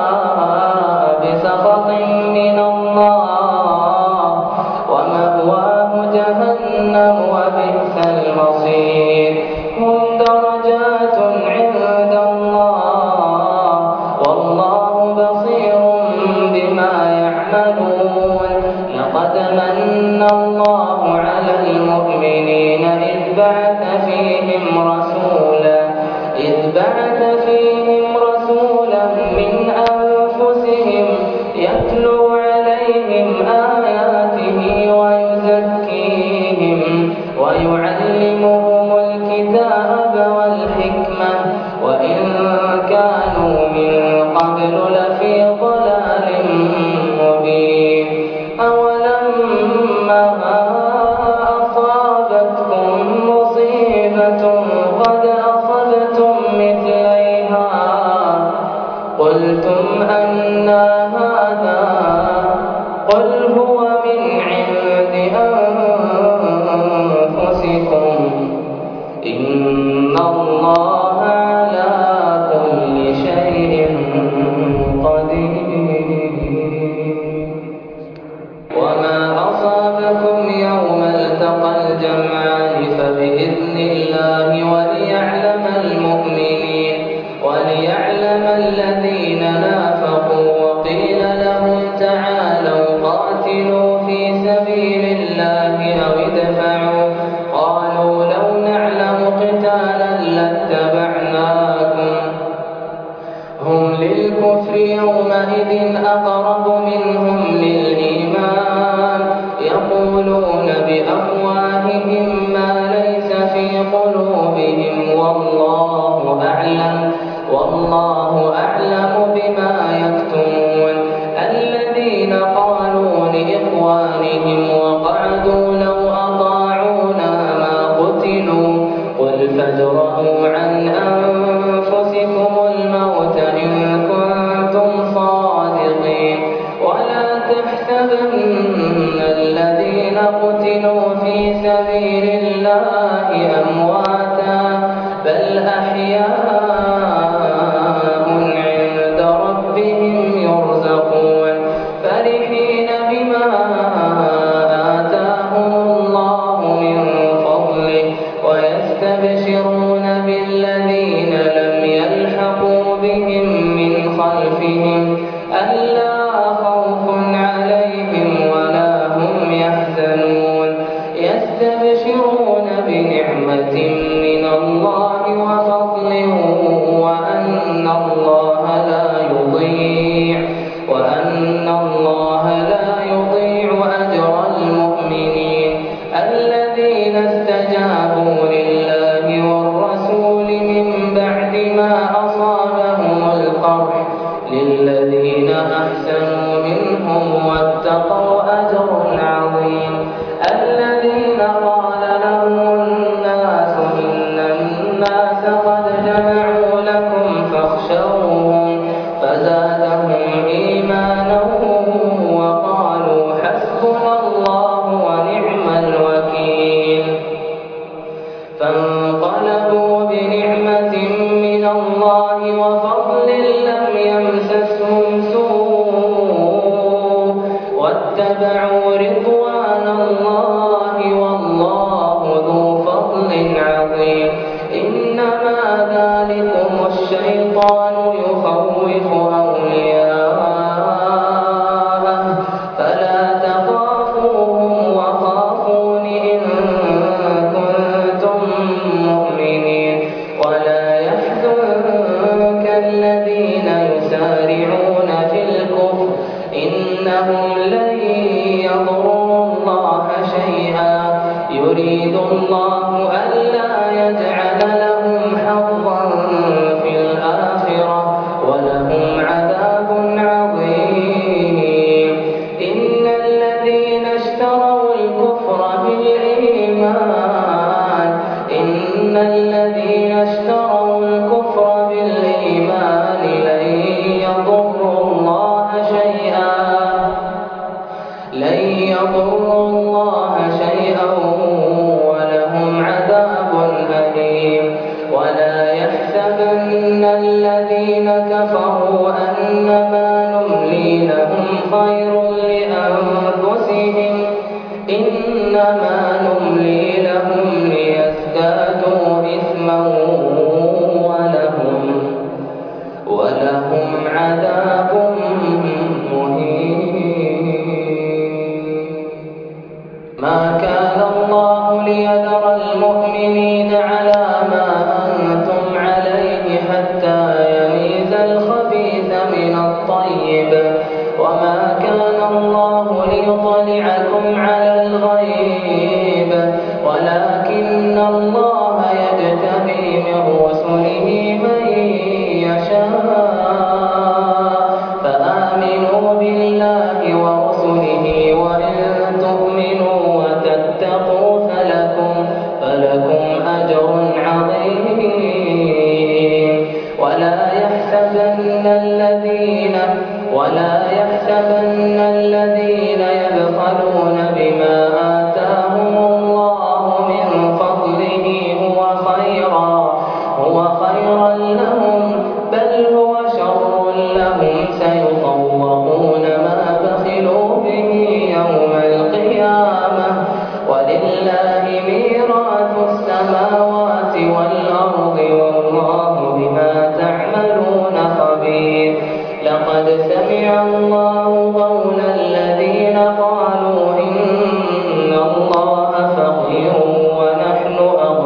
بسخط من الله ومأواه جهنم وبئس المصير هم درجات عند الله والله بصير بما يعملون لقد من الله على المؤمنين إذ بعث فيهم رسولا إذ بعث فيهم رسولا من أنفسهم يتلو عليهم آياته ويزكيهم ويعلمهم الكتاب والحكمة وإن كانوا من قبل لفي ضلال مبين أولما أصابتكم مصيبة قد أصبتم مثليها قلتم أنى هذا قل هو من عند أنفسكم إن الله على كل شيء قدير وما أصابكم يوم التقى الجمعان فبإذن الله وليعلم المؤمنين وليعلم الذين نافقوا وقيل لهم تعالوا قاتلوا في سبيل الله أو ادفعوا قالوا لو نعلم قتالا لاتبعناكم هم للكفر يومئذ أقرب منهم للإيمان يقولون بأفواههم ما ليس في قلوبهم والله أعلم والله أعلم بما يكتمون الذين قالوا لإخوانهم وقعدوا لو أطاعونا ما قتلوا قل فادرءوا عن أنفسكم الموت إن كنتم صادقين ولا تحسبن الذين قتلوا في سبيل الله أمواتا بل أحياء عند ربهم يرزقون فرحين بما آتاهم الله من فضله ويستبشرون بالذين لم يلحقوا بهم من خلفهم ألا خوف عليهم ولا هم يحزنون يستبشرون بنعمة من الله وفضل وأن الله لا يضيع وأن الله لا يضيع أجر المؤمنين الذين استجابوا لله والرسول من بعد ما أصابهم القرح للذين أحسنوا منهم واتقوا أجر عظيم الذين قال لهم الناس إن الناس قد جمعوا لكم فاخشوهم فزادهم إيمانا وقالوا حسبنا الله ونعم الوكيل فانقلبوا بنعمة من الله وفضل لم يمسسهم سوء واتبعوا رضوان الله والله ذو فضل عظيم إنما ذلكم الشيطان يخوف أولياءه فلا تخافوهم وخافون إن كنتم الذين اشتروا الكفر بالإيمان لن يضروا الله شيئا لن يضروا الله شيئا ولهم عذاب أليم ولا يحسبن الذين كفروا أنما نملي لهم خير لأنفسهم إنما نملي لهم ليزدادوا إثما ولهم ولهم عذاب مهين ما كان الله ليذر المؤمنين على ما أنتم عليه حتى يميز الخبيث من الطيب وما كان الله ليطلعكم على الغيب ولكن الله يجتبي من رسله من يشاء فآمنوا بالله ورسله وإن تؤمنوا وتتقوا فلكم فلكم أجر عظيم ولا يحسبن الذين ولا يحسبن الذين يبخلون بما آتاهم الله من فضله هو خيرا هو خيرا لهم بل هو شر لهم سيطوقون ما بخلوا به يوم القيامة ولله ميراث السماوات والأرض والله بما تعملون خبير لقد سمع الله قول الذين قالوا إن الله فقير ونحن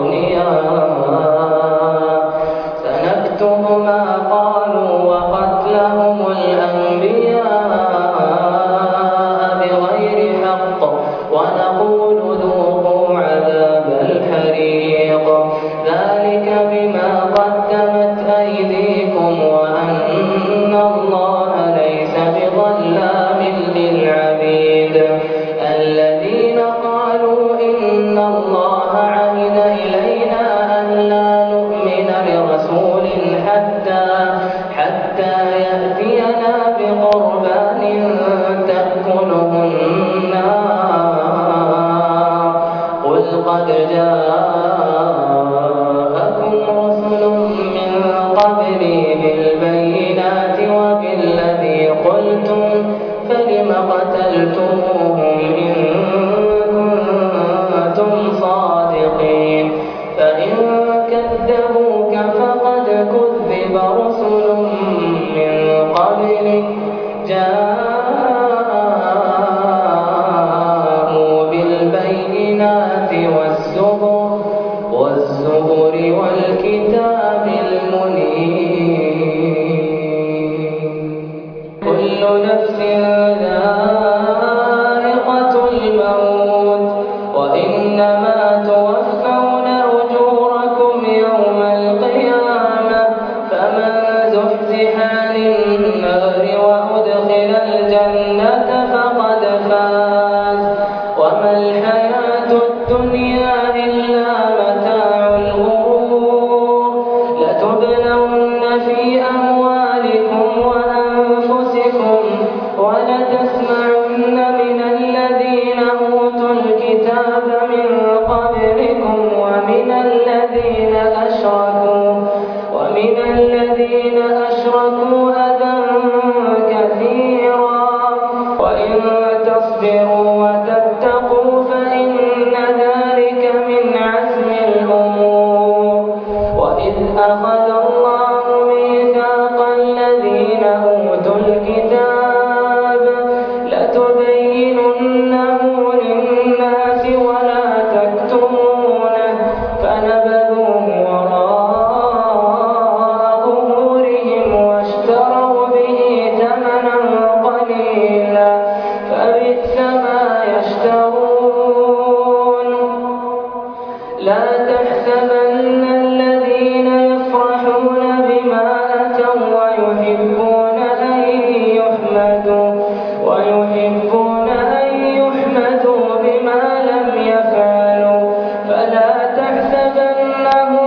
أغنياء سنكتب ما قالوا وقتلهم الأنبياء بغير حق ونقول ذوقوا عذاب الحريق ذلك بما قدمت أيديكم وأن الله ليس بظلام للعبيد الذين قالوا إن الله عهد إلينا أن لا نؤمن لرسول حتى حتى يأتينا بقربان تأكله النار قل قد جاءكم رسل من قبلي بالبينات وبالذي قلتم فلم قتلتموهم إن كنتم صادقين فإن كذبوك فقد كذب رسل من قبلك جاءوا بالبينات والزبر والزبر والكتاب المنير كل نفس ذائقة الموت وإنما توفون أجوركم يوم القيامة فمن زحزح عن النار وأدخل الجنة فقد فاز وما الحياة الدنيا إلا متاع الغرور لتبلون في أموالكم وأنفسكم ولتسمعن من الذين أوتوا الكتاب من قبلكم ومن الذين أشركوا ومن الذين أشركوا أذى كثيرا وإن تصبروا وتتقوا فإن ذلك من عزم الأمور وإذ أخذ الله ميثاق الذين أوتوا الكتاب لتبيننه للناس ولا تكتمونه فنبذوه وراء ظهورهم واشتروا به ثمنا قليلا فبئس ما يشترون لا تحسبن الذين يفرحون بما أتوا ويحبون أن يحمدوا ويحبون أن يحمدوا بما لم يفعلوا فلا تحسبنهم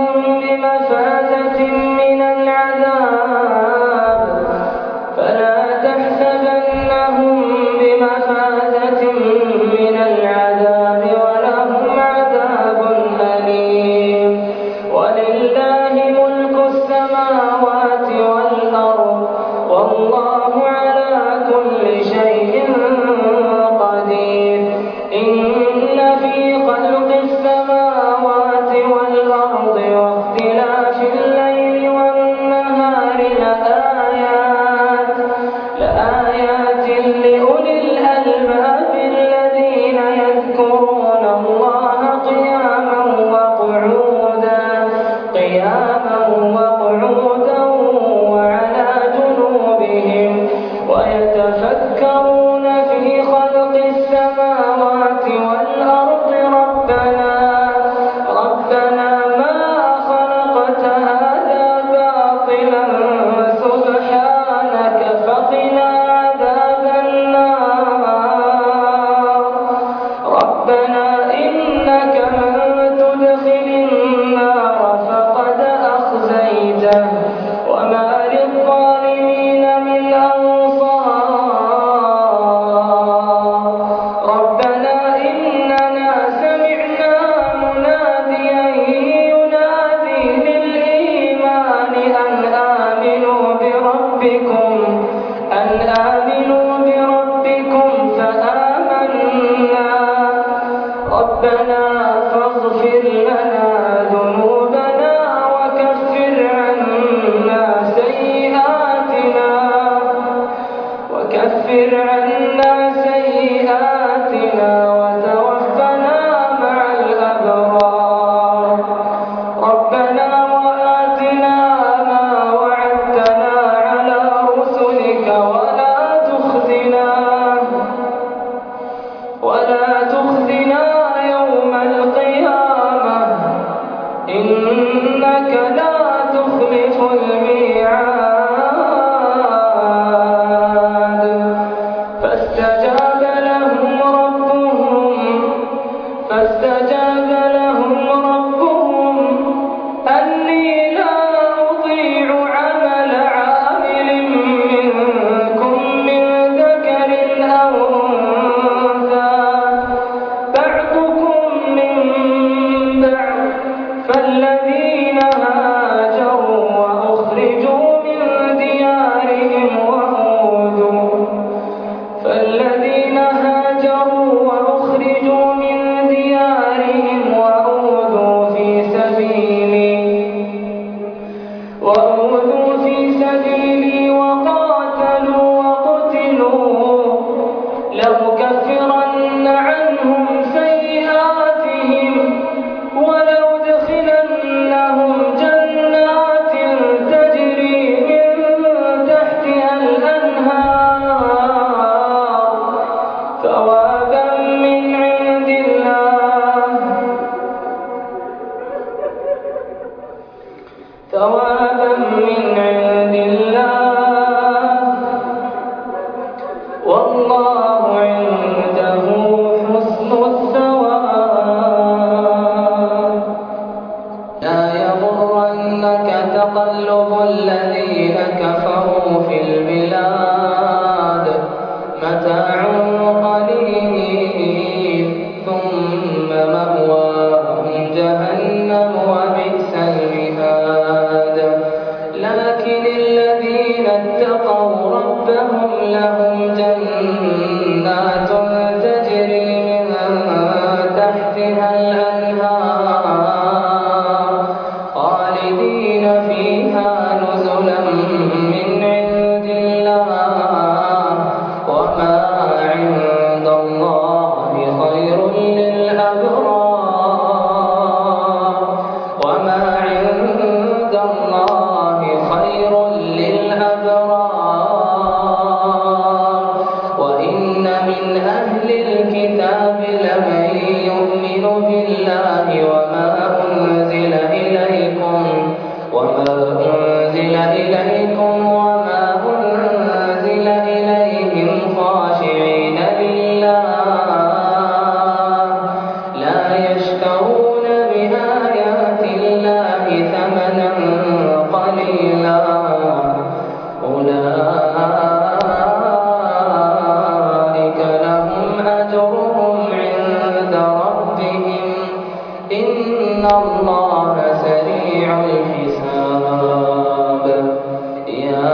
إنك لا تخلف الميعاد فاستجاب لهم ربهم فاستجاب لهم ربهم أني لا أضيع عمل عامل منكم من ذكر أو أنثى بعضكم من بعض فالذين هاجروا وأخرجوا من ديارهم وأوذوا فالذين هاجروا وأخرجوا من ديارهم وأوذوا في سبيلي وأوذوا في سبيلي وقاتلوا وقتلوا لأكفرن عنهم سيئاتهم ولأدخلنهم جنات تجري من تحتها الأنهار ثوابا من عند الله ثوابا من عند الله والله عنده حسن الثواب لا يغرنك تقلب الذين كفروا في البلاد متاع قليل ثم مأواهم جهنم وبئس المهاد لكن الذين اتقوا ربهم لهم جنات تجري من تحتها الأنهار خالدين فيها نزلا من عند الله وما عند الله خير للأبرار وما عند الله خير للأبرار وإن من أهل الكتاب لمن يؤمن بالله وما أنزل إليكم وما أنزل إليكم وما أنزل إليهم خاشعين لله لا يشترون بآيات الله ثمنا قليلا أولئك لهم أجرهم عند ربهم إن الله سريع الحساب يا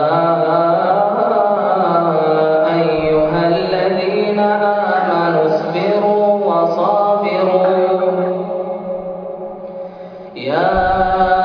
أيها الذين آمنوا اصبروا وصابروا يا